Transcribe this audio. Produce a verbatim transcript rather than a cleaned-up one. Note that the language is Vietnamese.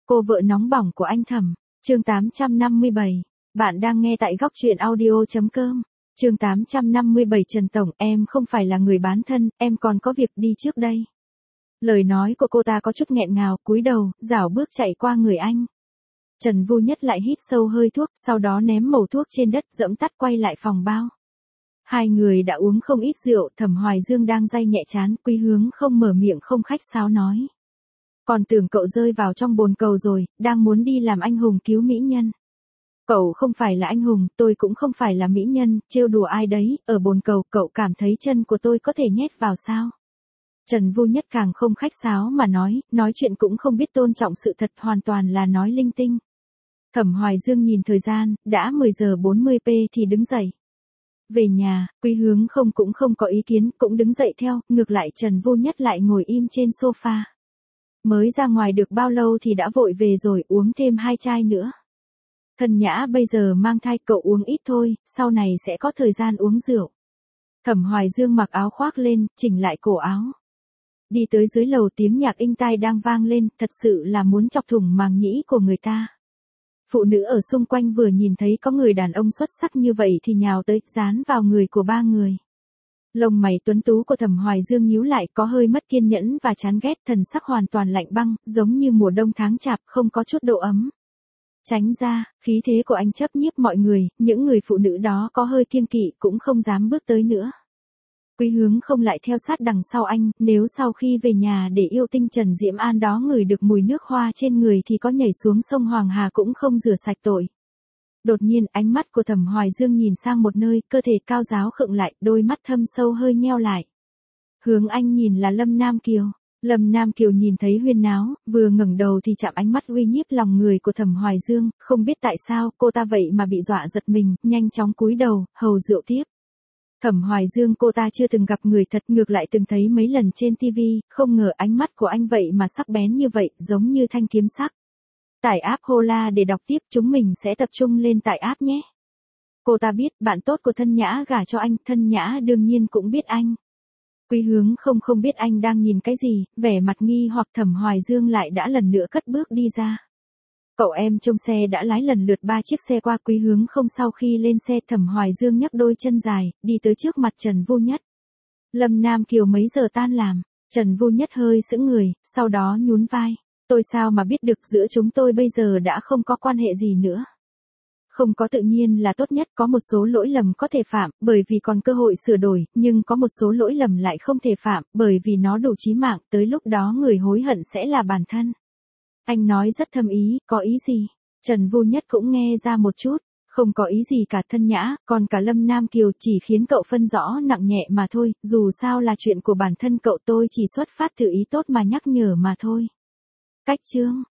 Cô vợ nóng bỏng của anh Thẩm, chương tám trăm năm mươi bảy. Bạn đang nghe tại góc truyện audio.com. Chương tám trăm năm mươi bảy. Trần Tổng, em không phải là người bán thân, em còn có việc đi trước đây. Lời nói của cô ta có chút nghẹn ngào, cúi đầu, rảo bước chạy qua người anh. Trần Vu Nhất lại hít sâu hơi thuốc, sau đó ném mẩu thuốc trên đất, dẫm tắt quay lại phòng bao. Hai người đã uống không ít rượu, Thẩm Hoài Dương đang day nhẹ chán, Quý Hướng không mở miệng không khách sáo nói. Còn tưởng cậu rơi vào trong bồn cầu rồi, đang muốn đi làm anh hùng cứu mỹ nhân. Cậu không phải là anh hùng, tôi cũng không phải là mỹ nhân, trêu đùa ai đấy, ở bồn cầu cậu cảm thấy chân của tôi có thể nhét vào sao? Trần Vu Nhất càng không khách sáo mà nói, nói chuyện cũng không biết tôn trọng sự thật, hoàn toàn là nói linh tinh. Thẩm Hoài Dương nhìn thời gian, đã mười giờ bốn mươi phút thì đứng dậy. Về nhà, Quý Hướng không cũng không có ý kiến, cũng đứng dậy theo, ngược lại Trần Vu Nhất lại ngồi im trên sofa. Mới ra ngoài được bao lâu thì đã vội về rồi, uống thêm hai chai nữa. Thần Nhã bây giờ mang thai, cậu uống ít thôi, sau này sẽ có thời gian uống rượu. Thẩm Hoài Dương mặc áo khoác lên, chỉnh lại cổ áo. Đi tới dưới lầu, tiếng nhạc inh tai đang vang lên, thật sự là muốn chọc thủng màng nhĩ của người ta. Phụ nữ ở xung quanh vừa nhìn thấy có người đàn ông xuất sắc như vậy thì nhào tới, dán vào người của ba người. Lông mày tuấn tú của Thẩm Hoài Dương nhíu lại, có hơi mất kiên nhẫn và chán ghét, thần sắc hoàn toàn lạnh băng, giống như mùa đông tháng chạp, không có chút độ ấm. Tránh ra, khí thế của anh chấp nhiếp mọi người, những người phụ nữ đó có hơi kiêng kỵ cũng không dám bước tới nữa. Quý Hướng không lại theo sát đằng sau anh, nếu sau khi về nhà để yêu tinh Trần Diễm An đó ngửi được mùi nước hoa trên người thì có nhảy xuống sông Hoàng Hà cũng không rửa sạch tội. Đột nhiên ánh mắt của Thẩm Hoài Dương nhìn sang một nơi, cơ thể cao ráo khựng lại, đôi mắt thâm sâu hơi nheo lại. Hướng anh nhìn là Lâm Nam Kiều. Lâm Nam Kiều nhìn thấy huyên náo, vừa ngẩng đầu thì chạm ánh mắt uy nhiếp lòng người của Thẩm Hoài Dương, không biết tại sao cô ta vậy mà bị dọa giật mình, nhanh chóng cúi đầu, hầu rượu tiếp. Thẩm Hoài Dương cô ta chưa từng gặp người thật, ngược lại từng thấy mấy lần trên tivi, không ngờ ánh mắt của anh vậy mà sắc bén như vậy, giống như thanh kiếm sắc. Tải app Hola để đọc tiếp, chúng mình sẽ tập trung lên tải app nhé. Cô ta biết, bạn tốt của Thân Nhã gả cho anh, Thân Nhã đương nhiên cũng biết anh. Quý Hướng không không biết anh đang nhìn cái gì, vẻ mặt nghi hoặc. Thẩm Hoài Dương lại đã lần nữa cất bước đi ra. Cậu em trông xe đã lái lần lượt ba chiếc xe qua. Quý Hướng không sau khi lên xe, Thẩm Hoài Dương nhấc đôi chân dài, đi tới trước mặt Trần Vu Nhất. Lâm Nam Kiều mấy giờ tan làm? Trần Vu Nhất hơi sững người, sau đó nhún vai. Tôi sao mà biết được, giữa chúng tôi bây giờ đã không có quan hệ gì nữa. Không có tự nhiên là tốt nhất, có một số lỗi lầm có thể phạm, bởi vì còn cơ hội sửa đổi, nhưng có một số lỗi lầm lại không thể phạm, bởi vì nó đủ chí mạng, tới lúc đó người hối hận sẽ là bản thân. Anh nói rất thâm ý, có ý gì? Trần Vu Nhất cũng nghe ra một chút, không có ý gì cả. Thân Nhã, còn cả Lâm Nam Kiều chỉ khiến cậu phân rõ nặng nhẹ mà thôi, dù sao là chuyện của bản thân cậu, tôi chỉ xuất phát từ ý tốt mà nhắc nhở mà thôi. Cách chương